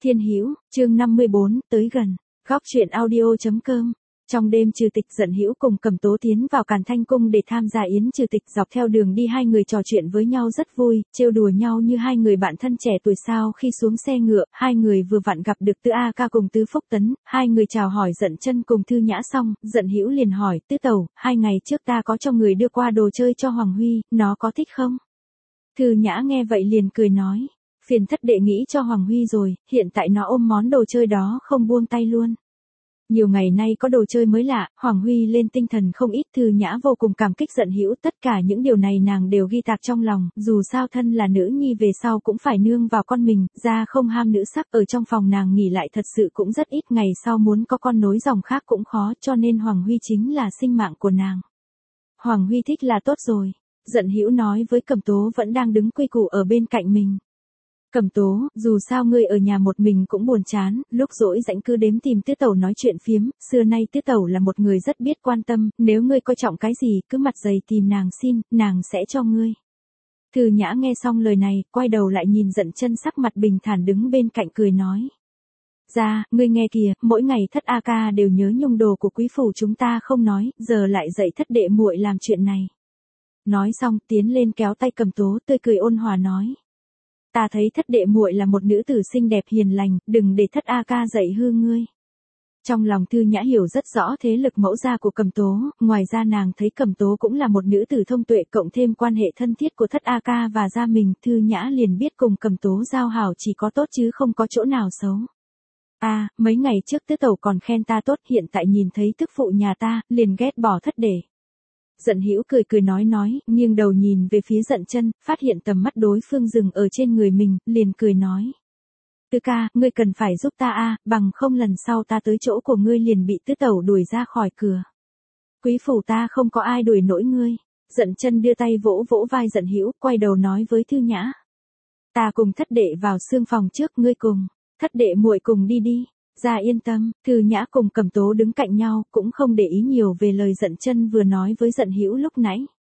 Thiên Hữu, chương 54, tới gần. Góc truyện audio.com. Trong đêm Trừ Tịch Dận Hữu cùng Cẩm Tố tiến vào Càn Thanh Cung để tham gia yến trừ tịch, dọc theo đường đi hai người trò chuyện với nhau rất vui, trêu đùa nhau như hai người bạn thân trẻ tuổi. Sau khi xuống xe ngựa, hai người vừa vặn gặp được Tư A Ca cùng Tư Phúc Tấn, hai người chào hỏi Dận Chân cùng Thư Nhã xong, Dận Hữu liền hỏi: Tứ tẩu, 2 ngày trước ta có cho người đưa qua đồ chơi cho Hoàng Huy, nó có thích không? Thư Nhã nghe vậy liền cười nói: phiền thất đệ nghĩ cho Hoàng Huy rồi, hiện tại nó ôm món đồ chơi đó không buông tay luôn. Nhiều ngày nay có đồ chơi mới lạ, Hoàng Huy lên tinh thần không ít. Thư Nhã vô cùng cảm kích Dận Hữu, tất cả những điều này nàng đều ghi tạc trong lòng, dù sao thân là nữ nhi về sau cũng phải nương vào con mình, ra không ham nữ sắc. Ở trong phòng nàng nghỉ lại thật sự cũng rất ít, ngày sau muốn có con nối dòng khác cũng khó, cho nên Hoàng Huy chính là sinh mạng của nàng. Hoàng Huy thích là tốt rồi, Dận Hữu nói với Cẩm Tố vẫn đang đứng quy củ ở bên cạnh mình. Cẩm Tố, dù sao ngươi ở nhà một mình cũng buồn chán, lúc rỗi rảnh cứ đếm tìm Tứ tẩu nói chuyện phiếm, xưa nay Tứ tẩu là một người rất biết quan tâm, nếu ngươi coi trọng cái gì, cứ mặt dày tìm nàng xin, nàng sẽ cho ngươi. Thư Nhã nghe xong lời này, quay đầu lại nhìn Dận Chân sắc mặt bình thản đứng bên cạnh cười nói: Ra, ngươi nghe kìa, mỗi ngày Thất A Ca đều nhớ nhung đồ của quý phủ chúng ta không nói, giờ lại dạy thất đệ muội làm chuyện này. Nói xong tiến lên kéo tay Cẩm Tố, tươi cười ôn hòa nói: ta thấy thất đệ muội là một nữ tử xinh đẹp hiền lành, đừng để Thất A Ca dạy hư ngươi. Trong lòng Thư Nhã hiểu rất rõ thế lực mẫu gia của Cẩm Tố, ngoài ra nàng thấy Cẩm Tố cũng là một nữ tử thông tuệ, cộng thêm quan hệ thân thiết của Thất A Ca và gia mình, Thư Nhã liền biết cùng Cẩm Tố giao hảo chỉ có tốt chứ không có chỗ nào xấu. Mấy ngày trước Tứ tẩu còn khen ta tốt, hiện tại nhìn thấy tức phụ nhà ta, liền ghét bỏ thất đệ. Dận Hữu cười nói, nghiêng đầu nhìn về phía Dận Chân, phát hiện tầm mắt đối phương dừng ở trên người mình, liền cười nói: Tư ca, ngươi cần phải giúp ta bằng không lần sau ta tới chỗ của ngươi liền bị tứ tẩu đuổi ra khỏi cửa. Quý phủ ta không có ai đuổi nổi ngươi. Dận Chân đưa tay vỗ vỗ vai Dận Hữu, quay đầu nói với Thư Nhã: ta cùng thất đệ vào xương phòng trước, ngươi cùng thất đệ muội cùng đi. Ra yên tâm. Thư Nhã cùng Cẩm Tố đứng cạnh nhau, cũng không để ý nhiều về lời Dận Chân vừa nói với Dận Hữu lúc nãy.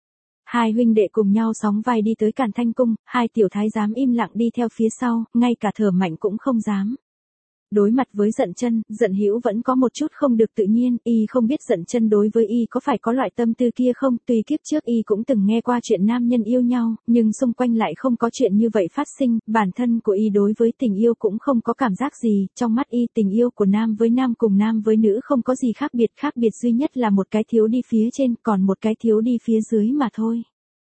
Hai huynh đệ cùng nhau sóng vai đi tới Càn Thanh Cung, hai tiểu thái giám im lặng đi theo phía sau, ngay cả thở mạnh cũng không dám. Đối mặt với Dận Chân, Dận Hữu vẫn có một chút không được tự nhiên, y không biết Dận Chân đối với y có phải có loại tâm tư kia không, tuy kiếp trước y cũng từng nghe qua chuyện nam nhân yêu nhau, nhưng xung quanh lại không có chuyện như vậy phát sinh, bản thân của y đối với tình yêu cũng không có cảm giác gì, trong mắt y tình yêu của nam với nam cùng nam với nữ không có gì khác biệt duy nhất là một cái thiếu đi phía trên, còn một cái thiếu đi phía dưới mà thôi.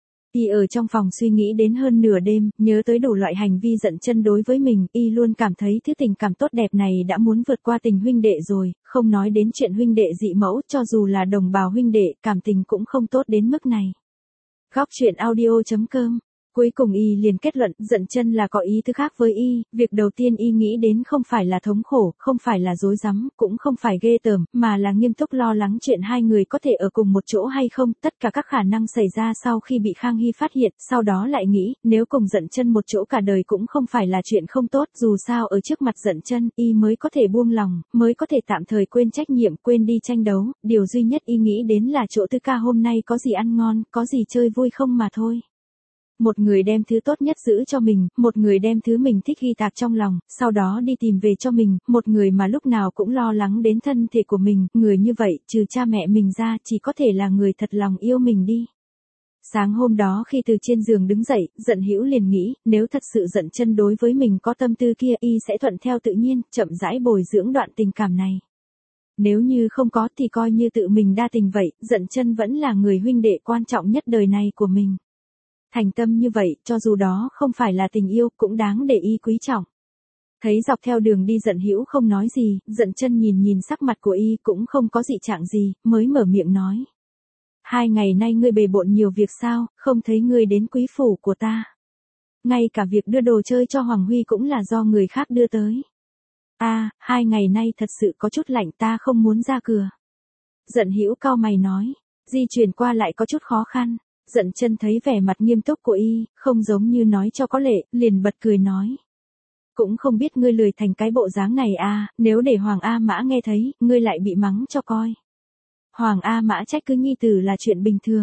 Y ở trong phòng suy nghĩ đến hơn nửa đêm, nhớ tới đủ loại hành vi Dận Chân đối với mình, y luôn cảm thấy thứ tình cảm tốt đẹp này đã muốn vượt qua tình huynh đệ rồi, không nói đến chuyện huynh đệ dị mẫu, cho dù là đồng bào huynh đệ, cảm tình cũng không tốt đến mức này. Góc truyện audio.com. Cuối cùng y liền kết luận, Dận Chân là có ý thứ khác với y, việc đầu tiên y nghĩ đến không phải là thống khổ, không phải là rối rắm, cũng không phải ghê tởm, mà là nghiêm túc lo lắng chuyện hai người có thể ở cùng một chỗ hay không, tất cả các khả năng xảy ra sau khi bị Khang Hy phát hiện, sau đó lại nghĩ, nếu cùng Dận Chân một chỗ cả đời cũng không phải là chuyện không tốt, dù sao ở trước mặt Dận Chân, y mới có thể buông lòng, mới có thể tạm thời quên trách nhiệm, quên đi tranh đấu, điều duy nhất y nghĩ đến là chỗ Tư ca hôm nay có gì ăn ngon, có gì chơi vui không mà thôi. Một người đem thứ tốt nhất giữ cho mình, một người đem thứ mình thích ghi tạc trong lòng, sau đó đi tìm về cho mình, một người mà lúc nào cũng lo lắng đến thân thể của mình, người như vậy, trừ cha mẹ mình ra, chỉ có thể là người thật lòng yêu mình đi. Sáng hôm đó khi từ trên giường đứng dậy, Dận Hữu liền nghĩ, nếu thật sự Dận Chân đối với mình có tâm tư kia, y sẽ thuận theo tự nhiên, chậm rãi bồi dưỡng đoạn tình cảm này. Nếu như không có thì coi như tự mình đa tình vậy, Dận Chân vẫn là người huynh đệ quan trọng nhất đời này của mình. Thành tâm như vậy, cho dù đó không phải là tình yêu, cũng đáng để y quý trọng. Thấy dọc theo đường đi Dận Hữu không nói gì, Dận Chân nhìn sắc mặt của y cũng không có dị trạng gì, mới mở miệng nói: 2 ngày nay ngươi bề bộn nhiều việc sao, không thấy ngươi đến quý phủ của ta. Ngay cả việc đưa đồ chơi cho Hoàng Huy cũng là do người khác đưa tới. 2 ngày nay thật sự có chút lạnh, ta không muốn ra cửa. Dận Hữu cau mày nói, di chuyển qua lại có chút khó khăn. Dận Chân thấy vẻ mặt nghiêm túc của y, không giống như nói cho có lệ, liền bật cười nói: cũng không biết ngươi lười thành cái bộ dáng này nếu để Hoàng A Mã nghe thấy, ngươi lại bị mắng cho coi. Hoàng A Mã trách cứ nhi tử là chuyện bình thường.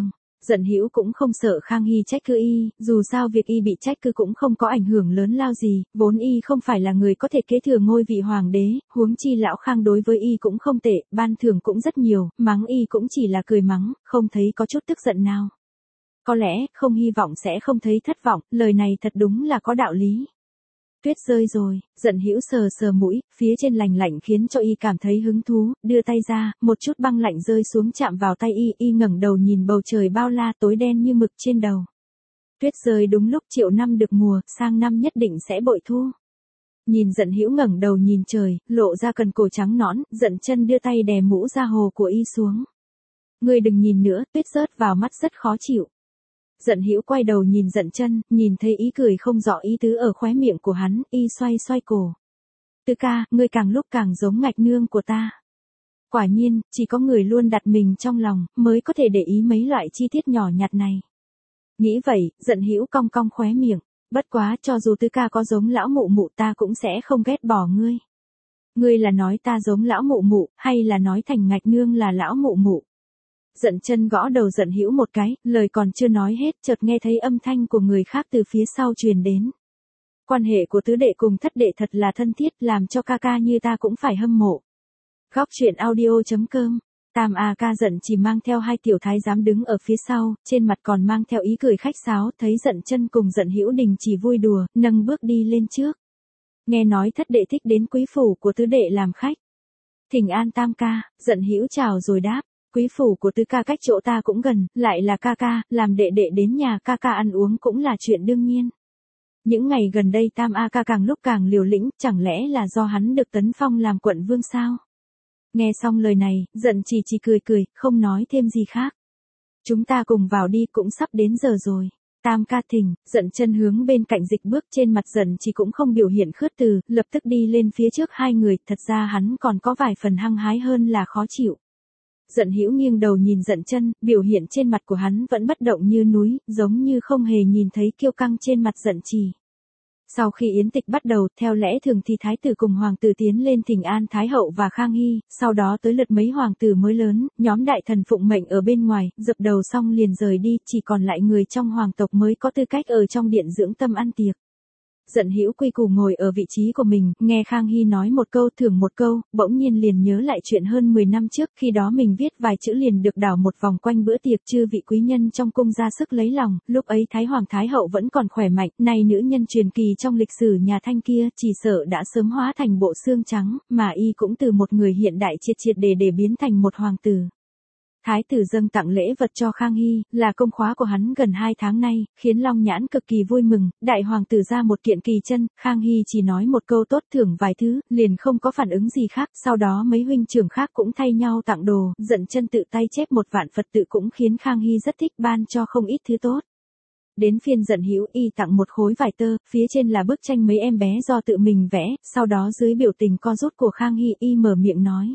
Dận Hữu cũng không sợ Khang Hy trách cứ y, dù sao việc y bị trách cứ cũng không có ảnh hưởng lớn lao gì, vốn y không phải là người có thể kế thừa ngôi vị hoàng đế, huống chi lão Khang đối với y cũng không tệ, ban thưởng cũng rất nhiều, mắng y cũng chỉ là cười mắng, không thấy có chút tức giận nào. Có lẽ, không hy vọng sẽ không thấy thất vọng, lời này thật đúng là có đạo lý. Tuyết rơi rồi, Dận Hữu sờ sờ mũi, phía trên lành lạnh khiến cho y cảm thấy hứng thú, đưa tay ra, một chút băng lạnh rơi xuống chạm vào tay y ngẩng đầu nhìn bầu trời bao la tối đen như mực trên đầu. Tuyết rơi đúng lúc triệu năm được mùa, sang năm nhất định sẽ bội thu. Nhìn Dận Hữu ngẩng đầu nhìn trời, lộ ra cần cổ trắng nõn, Dận Chân đưa tay đè mũ da hồ của y xuống. Ngươi đừng nhìn nữa, tuyết rớt vào mắt rất khó chịu. Dận Hữu quay đầu nhìn Dận Chân, nhìn thấy ý cười không rõ ý tứ ở khóe miệng của hắn, y xoay xoay cổ. Tứ ca, ngươi càng lúc càng giống Ngạch nương của ta. Quả nhiên, chỉ có người luôn đặt mình trong lòng, mới có thể để ý mấy loại chi tiết nhỏ nhặt này. Nghĩ vậy, Dận Hữu cong cong khóe miệng, bất quá cho dù tứ ca có giống lão mụ mụ ta cũng sẽ không ghét bỏ ngươi. Ngươi là nói ta giống lão mụ mụ, hay là nói thành Ngạch nương là lão mụ mụ? Dận Chân gõ đầu Dận Hữu một cái, lời còn chưa nói hết, chợt nghe thấy âm thanh của người khác từ phía sau truyền đến. Quan hệ của tứ đệ cùng thất đệ thật là thân thiết, làm cho ca ca như ta cũng phải hâm mộ. Góc truyện audio.com. Tam A Ca Dận chỉ mang theo hai tiểu thái giám đứng ở phía sau, trên mặt còn mang theo ý cười khách sáo, thấy Dận Chân cùng Dận Hữu đình chỉ vui đùa, nâng bước đi lên trước. Nghe nói thất đệ thích đến quý phủ của tứ đệ làm khách. Thỉnh an Tam ca, Dận Hữu chào rồi đáp. Quý phủ của tứ ca cách chỗ ta cũng gần, lại là ca ca, làm đệ đệ đến nhà ca ca ăn uống cũng là chuyện đương nhiên. Những ngày gần đây Tam A Ca càng lúc càng liều lĩnh, chẳng lẽ là do hắn được tấn phong làm quận vương sao? Nghe xong lời này, Dận chỉ cười cười, không nói thêm gì khác. Chúng ta cùng vào đi, cũng sắp đến giờ rồi. Tam ca thỉnh, Dận Chân hướng bên cạnh dịch bước, trên mặt Dận chỉ cũng không biểu hiện khước từ, lập tức đi lên phía trước hai người, thật ra hắn còn có vài phần hăng hái hơn là khó chịu. Dận Hữu nghiêng đầu nhìn Dận Chân, biểu hiện trên mặt của hắn vẫn bất động như núi, giống như không hề nhìn thấy kiêu căng trên mặt Dận Trì. Sau khi yến tịch bắt đầu, theo lẽ thường thì thái tử cùng hoàng tử tiến lên thỉnh an thái hậu và Khang Hy, sau đó tới lượt mấy hoàng tử mới lớn, nhóm đại thần phụng mệnh ở bên ngoài, dập đầu xong liền rời đi, chỉ còn lại người trong hoàng tộc mới có tư cách ở trong điện dưỡng tâm ăn tiệc. Dận Hữu quy củ ngồi ở vị trí của mình, nghe Khang Hy nói một câu thưởng một câu, bỗng nhiên liền nhớ lại chuyện hơn 10 năm trước, khi đó mình viết vài chữ liền được đảo một vòng quanh bữa tiệc, chư vị quý nhân trong cung ra sức lấy lòng, lúc ấy Thái Hoàng Thái Hậu vẫn còn khỏe mạnh, nay nữ nhân truyền kỳ trong lịch sử nhà Thanh kia, chỉ sợ đã sớm hóa thành bộ xương trắng, mà y cũng từ một người hiện đại triệt triệt để biến thành một hoàng tử. Thái tử dâng tặng lễ vật cho Khang Hy, là công khóa của hắn gần 2 tháng nay, khiến Long Nhãn cực kỳ vui mừng, đại hoàng tử ra một kiện kỳ chân, Khang Hy chỉ nói một câu tốt thưởng vài thứ, liền không có phản ứng gì khác, sau đó mấy huynh trưởng khác cũng thay nhau tặng đồ, Dận Chân tự tay chép một vạn Phật tự cũng khiến Khang Hy rất thích, ban cho không ít thứ tốt. Đến phiên Dận Hữu, y tặng một khối vải tơ, phía trên là bức tranh mấy em bé do tự mình vẽ, sau đó dưới biểu tình co rút của Khang Hy, y mở miệng nói.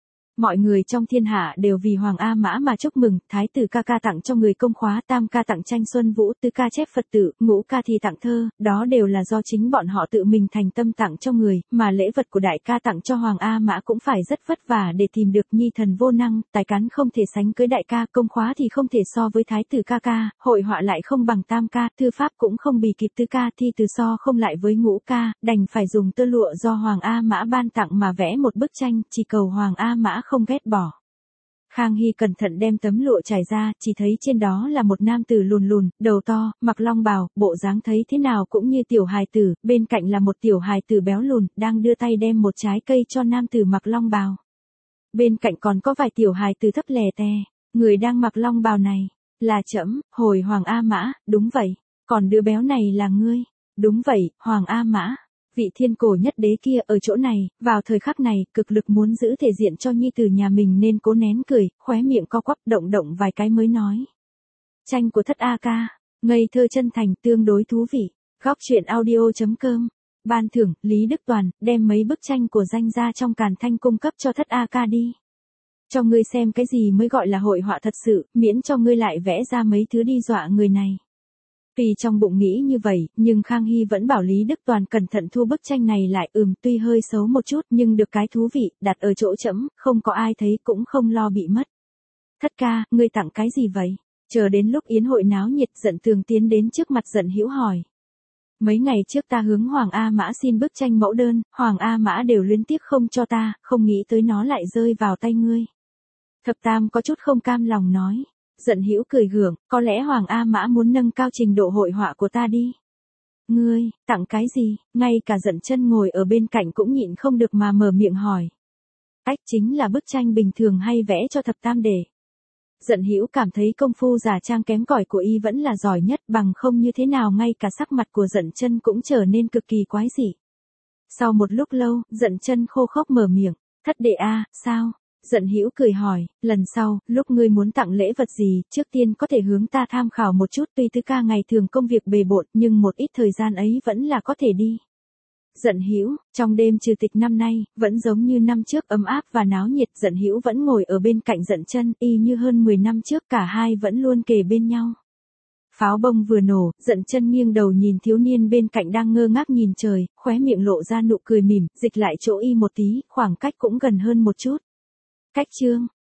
Mọi người trong thiên hạ đều vì Hoàng A Mã mà chúc mừng, thái tử ca ca tặng cho người công khóa, tam ca tặng tranh xuân vũ, tứ ca chép Phật tự, ngũ ca thì tặng thơ, đó đều là do chính bọn họ tự mình thành tâm tặng cho người, mà lễ vật của đại ca tặng cho Hoàng A Mã cũng phải rất vất vả để tìm được, nhi thần vô năng, tài cán không thể sánh cưới đại ca, công khóa thì không thể so với thái tử ca ca, hội họa lại không bằng tam ca, thư pháp cũng không bì kịp tứ ca, thi từ so không lại với ngũ ca, đành phải dùng tơ lụa do Hoàng A Mã ban tặng mà vẽ một bức tranh, chỉ cầu Hoàng A Mã không ghét bỏ. Khang Hy cẩn thận đem tấm lụa trải ra, chỉ thấy trên đó là một nam tử lùn lùn, đầu to, mặc long bào, bộ dáng thấy thế nào cũng như tiểu hài tử, bên cạnh là một tiểu hài tử béo lùn, đang đưa tay đem một trái cây cho nam tử mặc long bào. Bên cạnh còn có vài tiểu hài tử thấp lè tè, người đang mặc long bào này, là trẫm, hồi Hoàng A Mã, đúng vậy, còn đứa béo này là ngươi, đúng vậy, Hoàng A Mã. Vị thiên cổ nhất đế kia ở chỗ này, vào thời khắc này, cực lực muốn giữ thể diện cho nhi tử nhà mình nên cố nén cười, khóe miệng co quắp động động vài cái mới nói. Tranh của thất A Ca, ngây thơ chân thành, tương đối thú vị. Góc truyện audio.com. Ban thưởng, Lý Đức Toàn, đem mấy bức tranh của danh gia trong Càn Thanh cung cấp cho thất A Ca đi. Cho ngươi xem cái gì mới gọi là hội họa thật sự, miễn cho ngươi lại vẽ ra mấy thứ đi dọa người này. Tuy trong bụng nghĩ như vậy, nhưng Khang Hy vẫn bảo Lý Đức Toàn cẩn thận thu bức tranh này lại, tuy hơi xấu một chút nhưng được cái thú vị, đặt ở chỗ trẫm, không có ai thấy cũng không lo bị mất. Thất ca, ngươi tặng cái gì vậy? Chờ đến lúc yến hội náo nhiệt, Dận Tường tiến đến trước mặt Dận Hữu hỏi. Mấy ngày trước ta hướng Hoàng A Mã xin bức tranh mẫu đơn, Hoàng A Mã đều liên tiếp không cho ta, không nghĩ tới nó lại rơi vào tay ngươi. Thập Tam có chút không cam lòng nói. Dận Hữu cười gượng, có lẽ Hoàng A Mã muốn nâng cao trình độ hội họa của ta đi. Ngươi, tặng cái gì? Ngay cả Dận Chân ngồi ở bên cạnh cũng nhịn không được mà mở miệng hỏi. Ách, chính là bức tranh bình thường hay vẽ cho Thập Tam để. Dận Hữu cảm thấy công phu giả trang kém cỏi của y vẫn là giỏi nhất, bằng không như thế nào ngay cả sắc mặt của Dận Chân cũng trở nên cực kỳ quái dị. Sau một lúc lâu, Dận Chân khô khốc mở miệng, thất đệ a, sao? Dận Hữu cười hỏi, lần sau, lúc ngươi muốn tặng lễ vật gì, trước tiên có thể hướng ta tham khảo một chút, tuy Tứ ca ngày thường công việc bề bộn, nhưng một ít thời gian ấy vẫn là có thể đi. Dận Hữu, trong đêm trừ tịch năm nay, vẫn giống như năm trước ấm áp và náo nhiệt, Dận Hữu vẫn ngồi ở bên cạnh Dận Chân, y như hơn 10 năm trước cả hai vẫn luôn kề bên nhau. Pháo bông vừa nổ, Dận Chân nghiêng đầu nhìn thiếu niên bên cạnh đang ngơ ngác nhìn trời, khóe miệng lộ ra nụ cười mỉm, dịch lại chỗ y một tí, khoảng cách cũng gần hơn một chút. Cách chương